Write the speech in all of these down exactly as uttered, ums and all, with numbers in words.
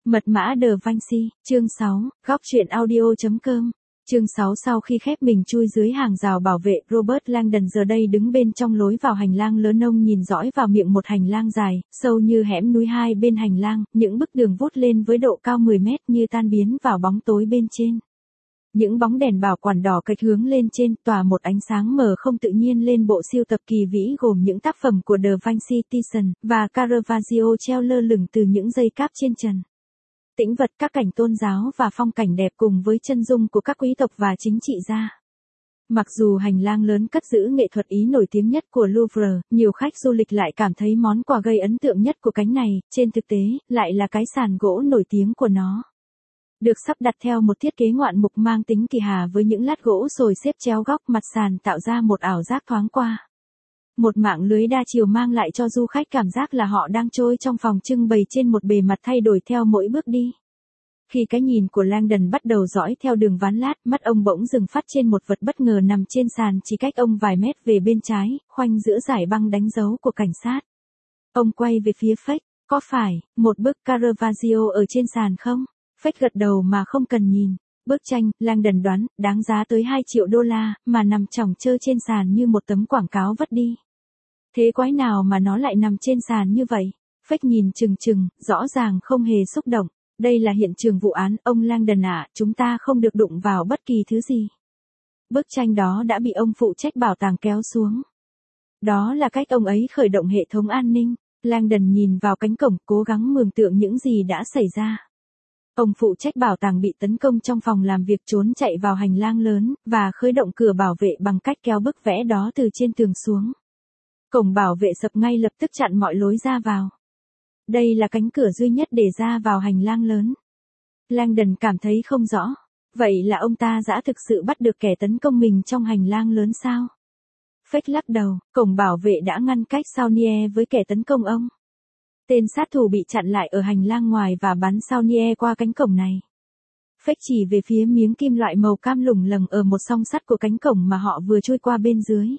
Mật mã Da Vinci, chương sáu, góc truyện audio chấm com. Chương sáu. Sau khi khép mình chui dưới hàng rào bảo vệ, Robert Langdon giờ đây đứng bên trong lối vào hành lang lớn. Ông nhìn dõi vào miệng một hành lang dài, sâu như hẻm núi. Hai bên hành lang, những bức tường vút lên với độ cao mười mét như tan biến vào bóng tối bên trên. Những bóng đèn bảo quản đỏ kịch hướng lên trên, tỏa một ánh sáng mờ không tự nhiên lên bộ sưu tập kỳ vĩ gồm những tác phẩm của Da Vinci, Titian và Caravaggio treo lơ lửng từ những dây cáp trên trần. Tĩnh vật, các cảnh tôn giáo và phong cảnh đẹp cùng với chân dung của các quý tộc và chính trị gia. Mặc dù hành lang lớn cất giữ nghệ thuật Ý nổi tiếng nhất của Louvre, nhiều khách du lịch lại cảm thấy món quà gây ấn tượng nhất của cánh này, trên thực tế, lại là cái sàn gỗ nổi tiếng của nó. Được sắp đặt theo một thiết kế ngoạn mục mang tính kỳ hà với những lát gỗ sồi xếp chéo góc mặt sàn tạo ra một ảo giác thoáng qua. Một mạng lưới đa chiều mang lại cho du khách cảm giác là họ đang trôi trong phòng trưng bày trên một bề mặt thay đổi theo mỗi bước đi. Khi cái nhìn của Langdon bắt đầu dõi theo đường ván lát, mắt ông bỗng dừng phát trên một vật bất ngờ nằm trên sàn chỉ cách ông vài mét về bên trái, khoanh giữa dải băng đánh dấu của cảnh sát. Ông quay về phía Fake, có phải, một bức Caravaggio ở trên sàn không? Fake gật đầu mà không cần nhìn. Bức tranh, Langdon đoán, đáng giá tới hai triệu đô la, mà nằm chỏng chơ trên sàn như một tấm quảng cáo vất đi. Thế quái nào mà nó lại nằm trên sàn như vậy? Fake nhìn chừng chừng, rõ ràng không hề xúc động. Đây là hiện trường vụ án, ông Langdon ạ, chúng ta không được đụng vào bất kỳ thứ gì. Bức tranh đó đã bị ông phụ trách bảo tàng kéo xuống. Đó là cách ông ấy khởi động hệ thống an ninh. Langdon nhìn vào cánh cổng, cố gắng mường tượng những gì đã xảy ra. Ông phụ trách bảo tàng bị tấn công trong phòng làm việc, trốn chạy vào hành lang lớn, và khởi động cửa bảo vệ bằng cách kéo bức vẽ đó từ trên tường xuống. Cổng bảo vệ sập ngay lập tức chặn mọi lối ra vào. Đây là cánh cửa duy nhất để ra vào hành lang lớn. Langdon cảm thấy không rõ. Vậy là ông ta đã thực sự bắt được kẻ tấn công mình trong hành lang lớn sao? Fake lắc đầu, cổng bảo vệ đã ngăn cách Saunier với kẻ tấn công ông. Tên sát thủ bị chặn lại ở hành lang ngoài và bắn Saunier qua cánh cổng này. Fake chỉ về phía miếng kim loại màu cam lủng lầng ở một song sắt của cánh cổng mà họ vừa chui qua bên dưới.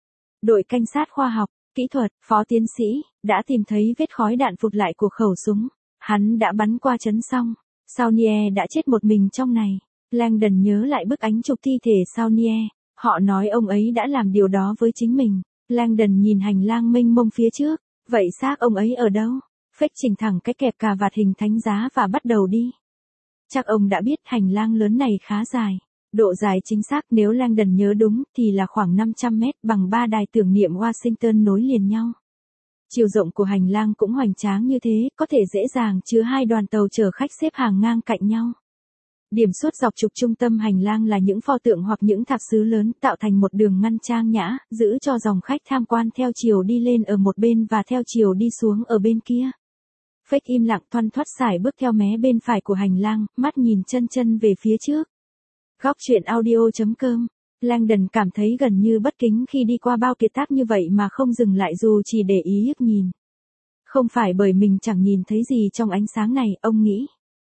Đội cảnh sát khoa học, kỹ thuật, phó tiến sĩ, đã tìm thấy vết khói đạn phụt lại của khẩu súng. Hắn đã bắn qua trấn xong. Saunier đã chết một mình trong này. Langdon nhớ lại bức ánh chụp thi thể Saunier. Họ nói ông ấy đã làm điều đó với chính mình. Langdon nhìn hành lang mênh mông phía trước. Vậy xác ông ấy ở đâu? Fake chỉnh thẳng cái kẹp cà vạt hình thánh giá và bắt đầu đi. Chắc ông đã biết hành lang lớn này khá dài. Độ dài chính xác nếu Langdon nhớ đúng thì là khoảng năm trăm mét, bằng ba đài tưởng niệm Washington nối liền nhau. Chiều rộng của hành lang cũng hoành tráng như thế, có thể dễ dàng chứa hai đoàn tàu chở khách xếp hàng ngang cạnh nhau. Điểm suốt dọc trục trung tâm hành lang là những pho tượng hoặc những tháp sứ lớn tạo thành một đường ngăn trang nhã, giữ cho dòng khách tham quan theo chiều đi lên ở một bên và theo chiều đi xuống ở bên kia. Fake im lặng thoăn thoắt sải bước theo mé bên phải của hành lang, mắt nhìn chân chân về phía trước. Góc truyện audio chấm com. Langdon cảm thấy gần như bất kính khi đi qua bao kiệt tác như vậy mà không dừng lại dù chỉ để ý liếc nhìn. Không phải bởi mình chẳng nhìn thấy gì trong ánh sáng này, ông nghĩ.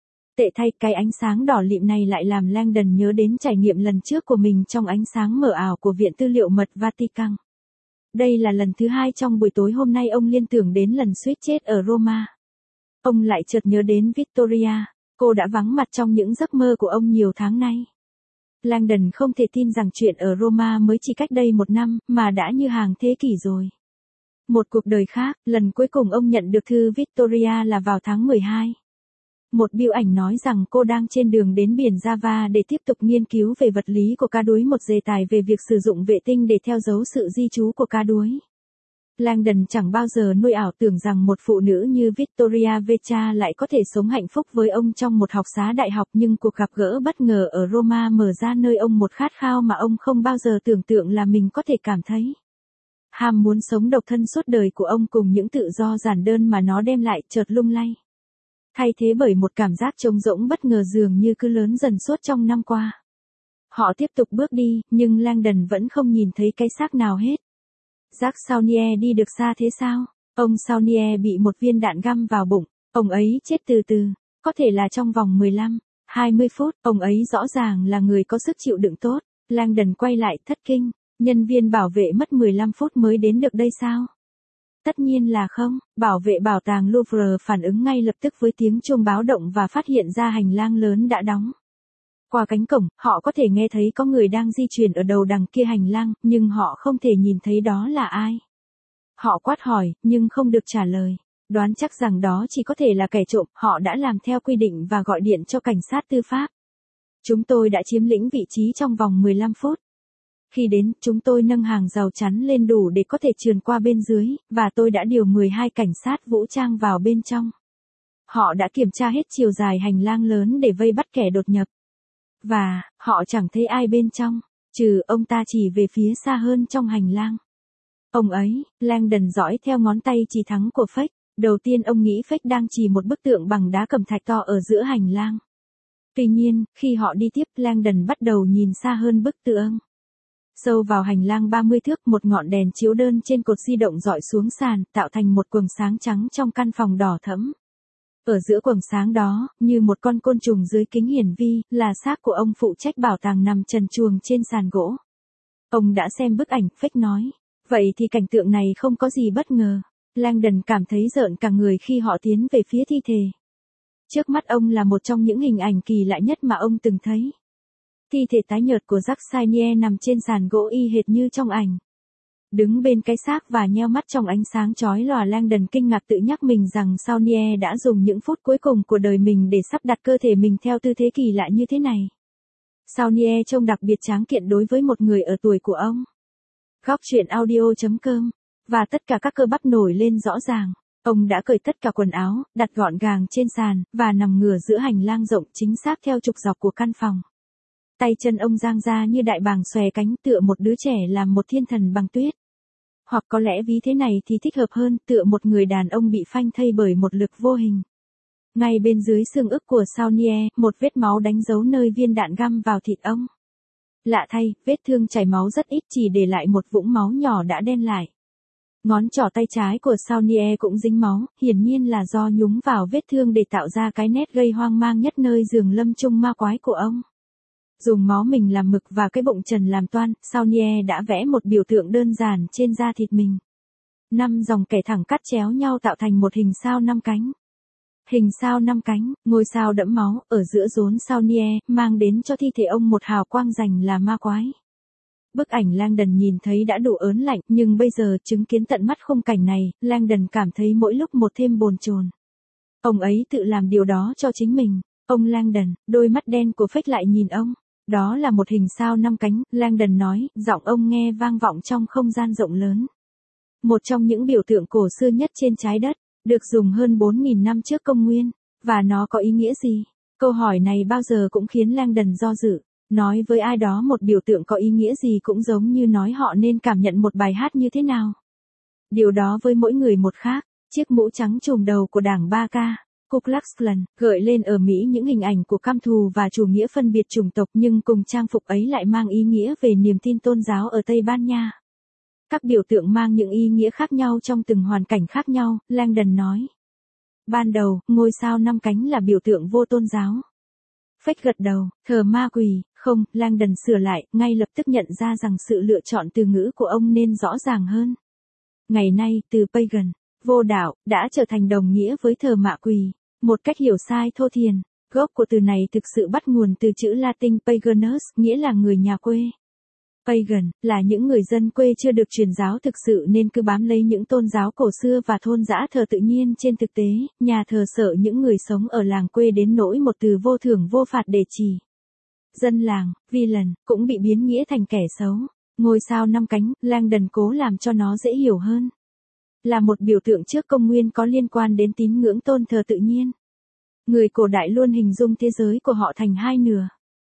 Tệ thay, cái ánh sáng đỏ lịm này lại làm Langdon nhớ đến trải nghiệm lần trước của mình trong ánh sáng mờ ảo của Viện Tư liệu Mật Vatican. Đây là lần thứ hai trong buổi tối hôm nay ông liên tưởng đến lần suýt chết ở Roma. Ông lại chợt nhớ đến Victoria, cô đã vắng mặt trong những giấc mơ của ông nhiều tháng nay. Langdon không thể tin rằng chuyện ở Roma mới chỉ cách đây một năm, mà đã như hàng thế kỷ rồi. Một cuộc đời khác, lần cuối cùng ông nhận được thư Victoria là vào tháng mười hai. Một bưu ảnh nói rằng cô đang trên đường đến biển Java để tiếp tục nghiên cứu về vật lý của cá đuối, một đề tài về việc sử dụng vệ tinh để theo dấu sự di trú của cá đuối. Langdon chẳng bao giờ nuôi ảo tưởng rằng một phụ nữ như Victoria Vecha lại có thể sống hạnh phúc với ông trong một học xá đại học, nhưng cuộc gặp gỡ bất ngờ ở Roma mở ra nơi ông một khát khao mà ông không bao giờ tưởng tượng là mình có thể cảm thấy. Ham muốn sống độc thân suốt đời của ông cùng những tự do giản đơn mà nó đem lại chợt lung lay. Thay thế bởi một cảm giác trống rỗng bất ngờ dường như cứ lớn dần suốt trong năm qua. Họ tiếp tục bước đi, nhưng Langdon vẫn không nhìn thấy cái xác nào hết. Jacques Saunier đi được xa thế sao? Ông Saunier bị một viên đạn găm vào bụng. Ông ấy chết từ từ, có thể là trong vòng mười lăm, hai mươi phút. Ông ấy rõ ràng là người có sức chịu đựng tốt. Langdon quay lại thất kinh. Nhân viên bảo vệ mất mười lăm phút mới đến được đây sao? Tất nhiên là không, bảo vệ bảo tàng Louvre phản ứng ngay lập tức với tiếng chuông báo động và phát hiện ra hành lang lớn đã đóng. Qua cánh cổng, họ có thể nghe thấy có người đang di chuyển ở đầu đằng kia hành lang, nhưng họ không thể nhìn thấy đó là ai. Họ quát hỏi, nhưng không được trả lời. Đoán chắc rằng đó chỉ có thể là kẻ trộm, họ đã làm theo quy định và gọi điện cho cảnh sát tư pháp. Chúng tôi đã chiếm lĩnh vị trí trong vòng mười lăm phút. Khi đến, chúng tôi nâng hàng rào chắn lên đủ để có thể trườn qua bên dưới, và tôi đã điều mười hai cảnh sát vũ trang vào bên trong. Họ đã kiểm tra hết chiều dài hành lang lớn để vây bắt kẻ đột nhập. Và, họ chẳng thấy ai bên trong, trừ ông ta chỉ về phía xa hơn trong hành lang. Ông ấy, Langdon dõi theo ngón tay chỉ thắng của Fake. Đầu tiên ông nghĩ Fake đang chỉ một bức tượng bằng đá cẩm thạch to ở giữa hành lang. Tuy nhiên, khi họ đi tiếp, Langdon bắt đầu nhìn xa hơn bức tượng. Sâu vào hành lang ba mươi thước, một ngọn đèn chiếu đơn trên cột di động dọi xuống sàn, tạo thành một quầng sáng trắng trong căn phòng đỏ thẫm. Ở giữa quầng sáng đó, như một con côn trùng dưới kính hiển vi, là xác của ông phụ trách bảo tàng nằm trần truồng trên sàn gỗ. Ông đã xem bức ảnh, Fake nói. Vậy thì cảnh tượng này không có gì bất ngờ. Langdon cảm thấy rợn cả người khi họ tiến về phía thi thể. Trước mắt ông là một trong những hình ảnh kỳ lạ nhất mà ông từng thấy. Thi thể tái nhợt của Jacques Saynier nằm trên sàn gỗ y hệt như trong ảnh. Đứng bên cái xác và nheo mắt trong ánh sáng chói lòa, Langdon kinh ngạc tự nhắc mình rằng Saynier đã dùng những phút cuối cùng của đời mình để sắp đặt cơ thể mình theo tư thế kỳ lạ như thế này. Saynier trông đặc biệt tráng kiện đối với một người ở tuổi của ông. Góc truyện audio chấm com. Và tất cả các cơ bắp nổi lên rõ ràng. Ông đã cởi tất cả quần áo, đặt gọn gàng trên sàn, và nằm ngửa giữa hành lang rộng chính xác theo trục dọc của căn phòng. Tay chân ông dang ra như đại bàng xòe cánh, tựa một đứa trẻ làm một thiên thần bằng tuyết. Hoặc có lẽ ví thế này thì thích hợp hơn, tựa một người đàn ông bị phanh thây bởi một lực vô hình. Ngay bên dưới xương ức của Saynier, một vết máu đánh dấu nơi viên đạn găm vào thịt ông. Lạ thay, vết thương chảy máu rất ít, chỉ để lại một vũng máu nhỏ đã đen lại. Ngón trỏ tay trái của Saynier cũng dính máu, hiển nhiên là do nhúng vào vết thương để tạo ra cái nét gây hoang mang nhất nơi giường lâm chung ma quái của ông. Dùng máu mình làm mực và cái bụng trần làm toan, Saynier đã vẽ một biểu tượng đơn giản trên da thịt mình. Năm dòng kẻ thẳng cắt chéo nhau tạo thành một hình sao năm cánh. Hình sao năm cánh, ngôi sao đẫm máu, ở giữa rốn Saynier, mang đến cho thi thể ông một hào quang rành là ma quái. Bức ảnh Langdon nhìn thấy đã đủ ớn lạnh, nhưng bây giờ chứng kiến tận mắt khung cảnh này, Langdon cảm thấy mỗi lúc một thêm bồn chồn. Ông ấy tự làm điều đó cho chính mình. Ông Langdon, đôi mắt đen của Fake lại nhìn ông. Đó là một hình sao năm cánh, Langdon nói, giọng ông nghe vang vọng trong không gian rộng lớn. Một trong những biểu tượng cổ xưa nhất trên trái đất, được dùng hơn bốn nghìn năm trước công nguyên. Và nó có ý nghĩa gì? Câu hỏi này bao giờ cũng khiến Langdon do dự. Nói với ai đó một biểu tượng có ý nghĩa gì cũng giống như nói họ nên cảm nhận một bài hát như thế nào. Điều đó với mỗi người một khác. Chiếc mũ trắng trùm đầu của đảng ba K, Ku Klux Klan, gợi lên ở Mỹ những hình ảnh của căm thù và chủ nghĩa phân biệt chủng tộc, nhưng cùng trang phục ấy lại mang ý nghĩa về niềm tin tôn giáo ở Tây Ban Nha. Các biểu tượng mang những ý nghĩa khác nhau trong từng hoàn cảnh khác nhau, Langdon nói. Ban đầu, ngôi sao năm cánh là biểu tượng vô tôn giáo. Fake gật đầu, thờ ma quỷ, không, Langdon sửa lại, ngay lập tức nhận ra rằng sự lựa chọn từ ngữ của ông nên rõ ràng hơn. Ngày nay, từ pagan, vô đạo, đã trở thành đồng nghĩa với thờ mạ quỷ, một cách hiểu sai thô thiền. Gốc của từ này thực sự bắt nguồn từ chữ Latin paganus, nghĩa là người nhà quê. Pagan, là những người dân quê chưa được truyền giáo thực sự nên cứ bám lấy những tôn giáo cổ xưa và thôn dã thờ tự nhiên. Trên thực tế, nhà thờ sợ những người sống ở làng quê đến nỗi một từ vô thưởng vô phạt để chỉ. Dân làng, villain, cũng bị biến nghĩa thành kẻ xấu. Ngôi sao năm cánh, Langdon cố làm cho nó dễ hiểu hơn. Là một biểu tượng trước công nguyên có liên quan đến tín ngưỡng tôn thờ tự nhiên. Người cổ đại luôn hình dung thế giới của họ thành hai nửa.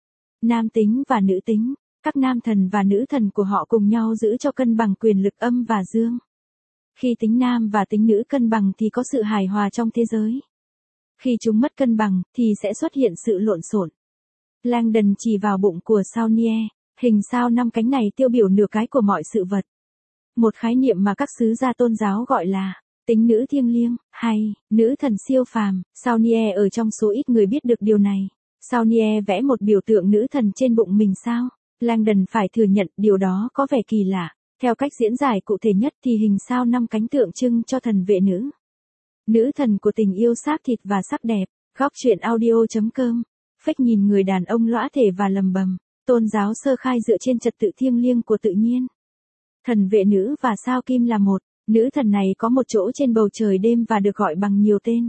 Nam tính và nữ tính. Các nam thần và nữ thần của họ cùng nhau giữ cho cân bằng quyền lực âm và dương. Khi tính nam và tính nữ cân bằng thì có sự hài hòa trong thế giới. Khi chúng mất cân bằng, thì sẽ xuất hiện sự lộn xộn. Langdon chỉ vào bụng của Saynier, hình sao năm cánh này tiêu biểu nửa cái của mọi sự vật. Một khái niệm mà các sứ gia tôn giáo gọi là tính nữ thiêng liêng, hay nữ thần siêu phàm. Saynier ở trong số ít người biết được điều này. Saynier vẽ một biểu tượng nữ thần trên bụng mình sao? Langdon phải thừa nhận điều đó có vẻ kỳ lạ. Theo cách diễn giải cụ thể nhất thì hình sao năm cánh tượng trưng cho thần vệ nữ. Nữ thần của tình yêu xác thịt và sắc đẹp. Góc truyện audio chấm com. Phách nhìn người đàn ông lõa thể và lầm bầm. Tôn giáo sơ khai dựa trên trật tự thiêng liêng của tự nhiên. Thần vệ nữ và sao kim là một. Nữ thần này có một chỗ trên bầu trời đêm và được gọi bằng nhiều tên.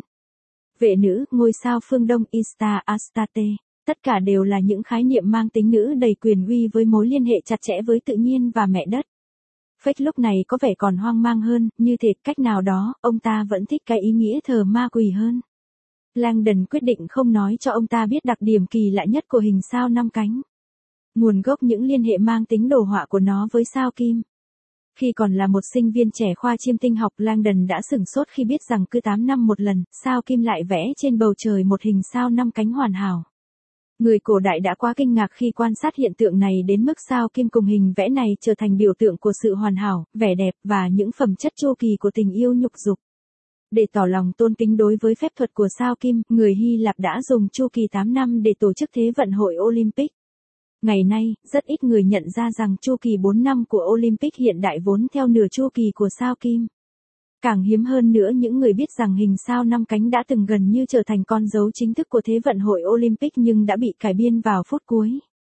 Vệ nữ, ngôi sao phương Đông Ishtar Astarte. Tất cả đều là những khái niệm mang tính nữ đầy quyền uy với mối liên hệ chặt chẽ với tự nhiên và mẹ đất. Phách lúc này có vẻ còn hoang mang hơn, như thể cách nào đó, ông ta vẫn thích cái ý nghĩa thờ ma quỷ hơn. Langdon quyết định không nói cho ông ta biết đặc điểm kỳ lạ nhất của hình sao năm cánh. Nguồn gốc những liên hệ mang tính đồ họa của nó với sao kim. Khi còn là một sinh viên trẻ khoa chiêm tinh học, Langdon đã sửng sốt khi biết rằng cứ tám năm một lần, sao kim lại vẽ trên bầu trời một hình sao năm cánh hoàn hảo. Người cổ đại đã quá kinh ngạc khi quan sát hiện tượng này đến mức sao kim cùng hình vẽ này trở thành biểu tượng của sự hoàn hảo, vẻ đẹp và những phẩm chất chu kỳ của tình yêu nhục dục. Để tỏ lòng tôn kính đối với phép thuật của sao kim, người Hy Lạp đã dùng chu kỳ tám năm để tổ chức Thế vận hội Olympic. Ngày nay, rất ít người nhận ra rằng chu kỳ bốn năm của Olympic hiện đại vốn theo nửa chu kỳ của sao kim. Càng hiếm hơn nữa những người biết rằng hình sao năm cánh đã từng gần như trở thành con dấu chính thức của Thế vận hội Olympic nhưng đã bị cải biên vào phút cuối.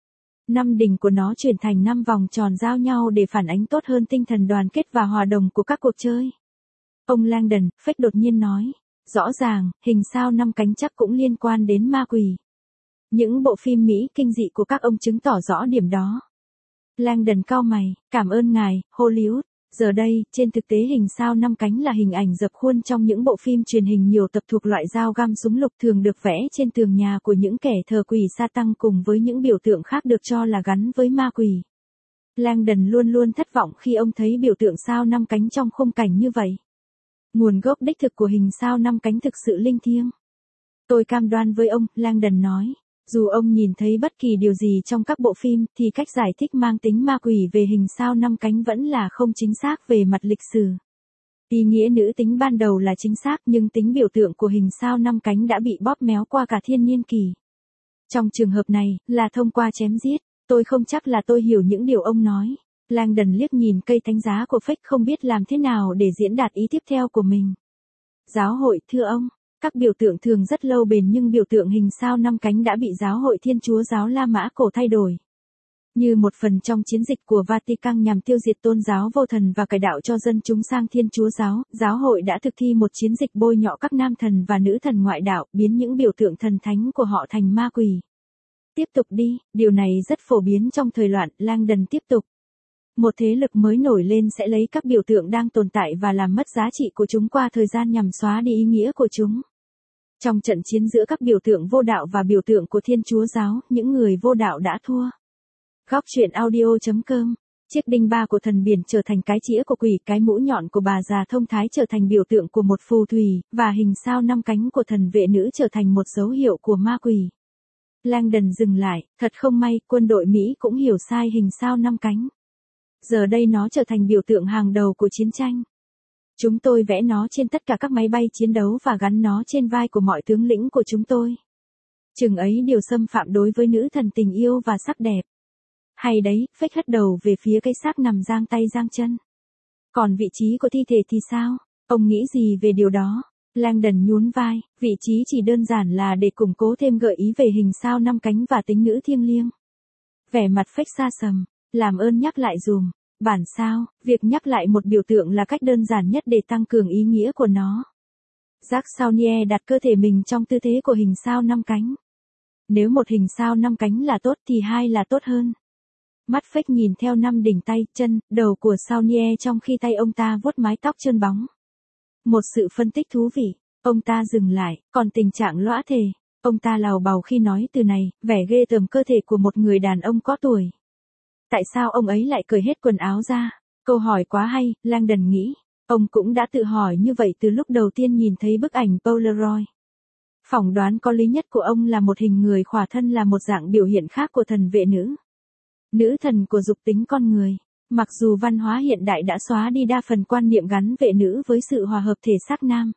Năm đỉnh của nó chuyển thành năm vòng tròn giao nhau để phản ánh tốt hơn tinh thần đoàn kết và hòa đồng của các cuộc chơi. Ông Langdon, Phách đột nhiên nói, rõ ràng, hình sao năm cánh chắc cũng liên quan đến ma quỷ. Những bộ phim Mỹ kinh dị của các ông chứng tỏ rõ điểm đó. Langdon cau mày, cảm ơn ngài, Hollywood. Giờ đây, trên thực tế hình sao năm cánh là hình ảnh dập khuôn trong những bộ phim truyền hình nhiều tập thuộc loại dao găm súng lục thường được vẽ trên tường nhà của những kẻ thờ quỷ sa tăng cùng với những biểu tượng khác được cho là gắn với ma quỷ. Langdon luôn luôn thất vọng khi ông thấy biểu tượng sao năm cánh trong khung cảnh như vậy. Nguồn gốc đích thực của hình sao năm cánh thực sự linh thiêng. Tôi cam đoan với ông, Langdon nói. Dù ông nhìn thấy bất kỳ điều gì trong các bộ phim, thì cách giải thích mang tính ma quỷ về hình sao năm cánh vẫn là không chính xác về mặt lịch sử. Ý nghĩa nữ tính ban đầu là chính xác nhưng tính biểu tượng của hình sao năm cánh đã bị bóp méo qua cả thiên niên kỷ. Trong trường hợp này, là thông qua chém giết. Tôi không chắc là tôi hiểu những điều ông nói. Langdon liếc nhìn cây thánh giá của Phách không biết làm thế nào để diễn đạt ý tiếp theo của mình. Giáo hội, thưa ông. Các biểu tượng thường rất lâu bền nhưng biểu tượng hình sao năm cánh đã bị giáo hội Thiên Chúa giáo La Mã cổ thay đổi. Như một phần trong chiến dịch của Vatican nhằm tiêu diệt tôn giáo vô thần và cải đạo cho dân chúng sang Thiên Chúa giáo, giáo hội đã thực thi một chiến dịch bôi nhọ các nam thần và nữ thần ngoại đạo, biến những biểu tượng thần thánh của họ thành ma quỷ. Tiếp tục đi, điều này rất phổ biến trong thời loạn, Langdon tiếp tục. Một thế lực mới nổi lên sẽ lấy các biểu tượng đang tồn tại và làm mất giá trị của chúng qua thời gian nhằm xóa đi ý nghĩa của chúng. Trong trận chiến giữa các biểu tượng vô đạo và biểu tượng của Thiên Chúa giáo, những người vô đạo đã thua. Góc truyện audio chấm com. Chiếc đinh ba của thần biển trở thành cái chĩa của quỷ, cái mũ nhọn của bà già thông thái trở thành biểu tượng của một phù thủy, và hình sao năm cánh của thần vệ nữ trở thành một dấu hiệu của ma quỷ. Langdon dừng lại, thật không may, quân đội Mỹ cũng hiểu sai hình sao năm cánh. Giờ đây nó trở thành biểu tượng hàng đầu của chiến tranh. Chúng tôi vẽ nó trên tất cả các máy bay chiến đấu và gắn nó trên vai của mọi tướng lĩnh của chúng tôi. Chừng ấy điều xâm phạm đối với nữ thần tình yêu và sắc đẹp. Hay đấy, Phách hất đầu về phía cái xác nằm giang tay giang chân. Còn vị trí của thi thể thì sao? Ông nghĩ gì về điều đó? Langdon nhún vai, vị trí chỉ đơn giản là để củng cố thêm gợi ý về hình sao năm cánh và tính nữ thiêng liêng. Vẻ mặt Phách xa sầm, làm ơn nhắc lại dùm. Bản sao, việc nhắc lại một biểu tượng là cách đơn giản nhất để tăng cường ý nghĩa của nó. Jacques Saunier đặt cơ thể mình trong tư thế của hình sao năm cánh. Nếu một hình sao năm cánh là tốt thì hai là tốt hơn. Mắt Phách nhìn theo năm đỉnh tay, chân, đầu của Saunier trong khi tay ông ta vuốt mái tóc trơn bóng. Một sự phân tích thú vị, ông ta dừng lại, còn tình trạng lõa thể. Ông ta lào bào khi nói từ này, vẻ ghê tởm cơ thể của một người đàn ông có tuổi. Tại sao ông ấy lại cởi hết quần áo ra? Câu hỏi quá hay, Langdon nghĩ. Ông cũng đã tự hỏi như vậy từ lúc đầu tiên nhìn thấy bức ảnh Polaroid. Phỏng đoán có lý nhất của ông là một hình người khỏa thân là một dạng biểu hiện khác của thần vệ nữ. Nữ thần của dục tính con người. Mặc dù văn hóa hiện đại đã xóa đi đa phần quan niệm gắn vệ nữ với sự hòa hợp thể xác nam.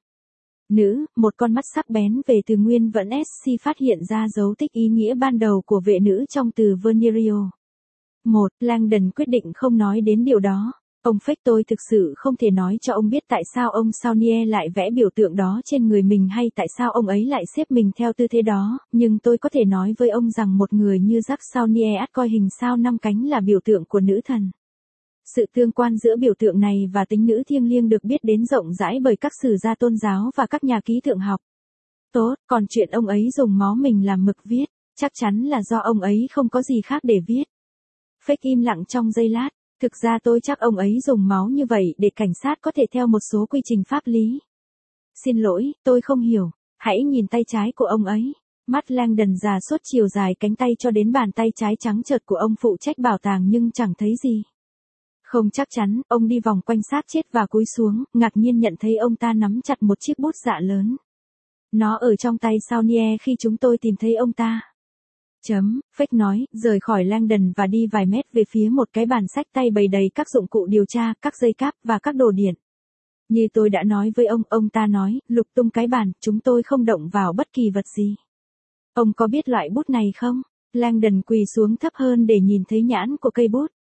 Nữ, một con mắt sắc bén về từ nguyên vẫn sc phát hiện ra dấu tích ý nghĩa ban đầu của vệ nữ trong từ Venerio. một. Langdon quyết định không nói đến điều đó. Ông Fake, tôi thực sự không thể nói cho ông biết tại sao ông Saunier lại vẽ biểu tượng đó trên người mình hay tại sao ông ấy lại xếp mình theo tư thế đó, nhưng tôi có thể nói với ông rằng một người như Jacques Saunier coi hình sao năm cánh là biểu tượng của nữ thần. Sự tương quan giữa biểu tượng này và tính nữ thiêng liêng được biết đến rộng rãi bởi các sử gia tôn giáo và các nhà ký tượng học. Tốt, còn chuyện ông ấy dùng máu mình làm mực viết, chắc chắn là do ông ấy không có gì khác để viết. Fake im lặng trong giây lát. Thực ra tôi chắc ông ấy dùng máu như vậy để cảnh sát có thể theo một số quy trình pháp lý. Xin lỗi, tôi không hiểu. Hãy nhìn tay trái của ông ấy. Mắt Langdon già suốt chiều dài cánh tay cho đến bàn tay trái trắng trợt của ông phụ trách bảo tàng nhưng chẳng thấy gì. Không chắc chắn, ông đi vòng quanh xác chết và cúi xuống, ngạc nhiên nhận thấy ông ta nắm chặt một chiếc bút dạ lớn. Nó ở trong tay Saunier khi chúng tôi tìm thấy ông ta. Chấm, Fake nói, rời khỏi Langdon và đi vài mét về phía một cái bàn sách tay bày đầy các dụng cụ điều tra, các dây cáp và các đồ điện. Như tôi đã nói với ông, ông ta nói, lục tung cái bàn, chúng tôi không động vào bất kỳ vật gì. Ông có biết loại bút này không? Langdon quỳ xuống thấp hơn để nhìn thấy nhãn của cây bút.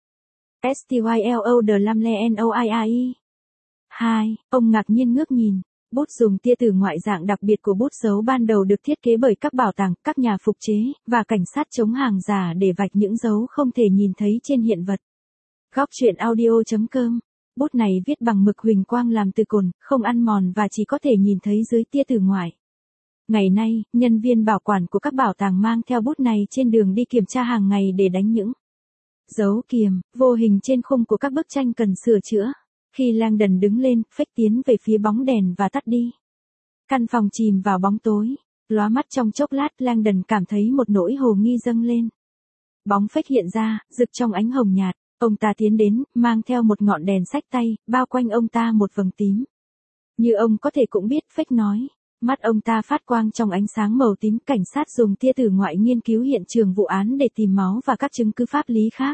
Stylo de Lamle Noi. Hai, ông ngạc nhiên ngước nhìn. Bút dùng tia tử ngoại dạng đặc biệt của bút dấu ban đầu được thiết kế bởi các bảo tàng, các nhà phục chế, và cảnh sát chống hàng giả để vạch những dấu không thể nhìn thấy trên hiện vật. Góc truyện audio chấm com. Bút này viết bằng mực huỳnh quang làm từ cồn, không ăn mòn và chỉ có thể nhìn thấy dưới tia tử ngoại. Ngày nay, nhân viên bảo quản của các bảo tàng mang theo bút này trên đường đi kiểm tra hàng ngày để đánh những dấu kiềm vô hình trên khung của các bức tranh cần sửa chữa. Khi Langdon đứng lên, Fake tiến về phía bóng đèn và tắt đi. Căn phòng chìm vào bóng tối. Lóa mắt trong chốc lát, Langdon cảm thấy một nỗi hồ nghi dâng lên. Bóng Fake hiện ra, rực trong ánh hồng nhạt. Ông ta tiến đến, mang theo một ngọn đèn xách tay, bao quanh ông ta một vầng tím. Như ông có thể cũng biết, Fake nói. Mắt ông ta phát quang trong ánh sáng màu tím. Cảnh sát dùng tia tử ngoại nghiên cứu hiện trường vụ án để tìm máu và các chứng cứ pháp lý khác.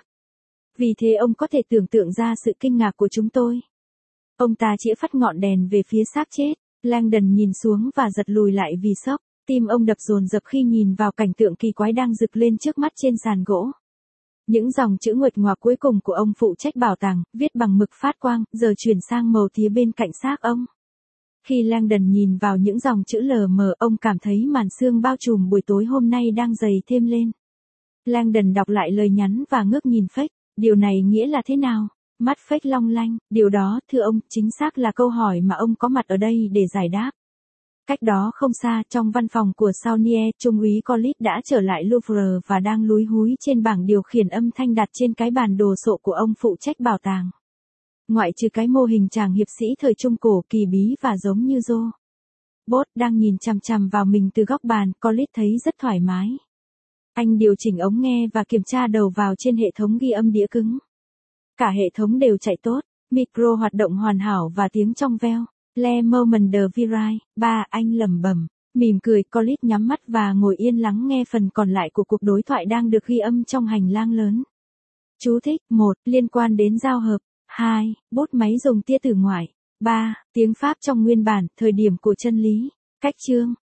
Vì thế ông có thể tưởng tượng ra sự kinh ngạc của chúng tôi. Ông ta chĩa phát ngọn đèn về phía xác chết. Langdon nhìn xuống và giật lùi lại vì sốc. Tim ông đập dồn dập khi nhìn vào cảnh tượng kỳ quái đang rực lên trước mắt trên sàn gỗ. Những dòng chữ nguệch ngoạc cuối cùng của ông phụ trách bảo tàng, viết bằng mực phát quang, giờ chuyển sang màu tía bên cạnh xác ông. Khi Langdon nhìn vào những dòng chữ lờ mờ, ông cảm thấy màn sương bao trùm buổi tối hôm nay đang dày thêm lên. Langdon đọc lại lời nhắn và ngước nhìn Fake. Điều này nghĩa là thế nào? Mắt Fake long lanh, điều đó, thưa ông, chính xác là câu hỏi mà ông có mặt ở đây để giải đáp. Cách đó không xa, trong văn phòng của Saunier, Trung úy Collis đã trở lại Louvre và đang lúi húi trên bảng điều khiển âm thanh đặt trên cái bản đồ sộ của ông phụ trách bảo tàng. Ngoại trừ cái mô hình chàng hiệp sĩ thời Trung Cổ kỳ bí và giống như Joe Bot đang nhìn chằm chằm vào mình từ góc bàn, Collis thấy rất thoải mái. Anh điều chỉnh ống nghe và kiểm tra đầu vào trên hệ thống ghi âm đĩa cứng. Cả hệ thống đều chạy tốt, micro hoạt động hoàn hảo và tiếng trong veo. Le moment de virai, ba, anh lẩm bẩm, mỉm cười. Collis nhắm mắt và ngồi yên lắng nghe phần còn lại của cuộc đối thoại đang được ghi âm trong hành lang lớn. Chú thích, một, liên quan đến giao hợp. hai, bút máy dùng tia tử ngoại. ba, tiếng Pháp trong nguyên bản, thời điểm của chân lý. Cách chương.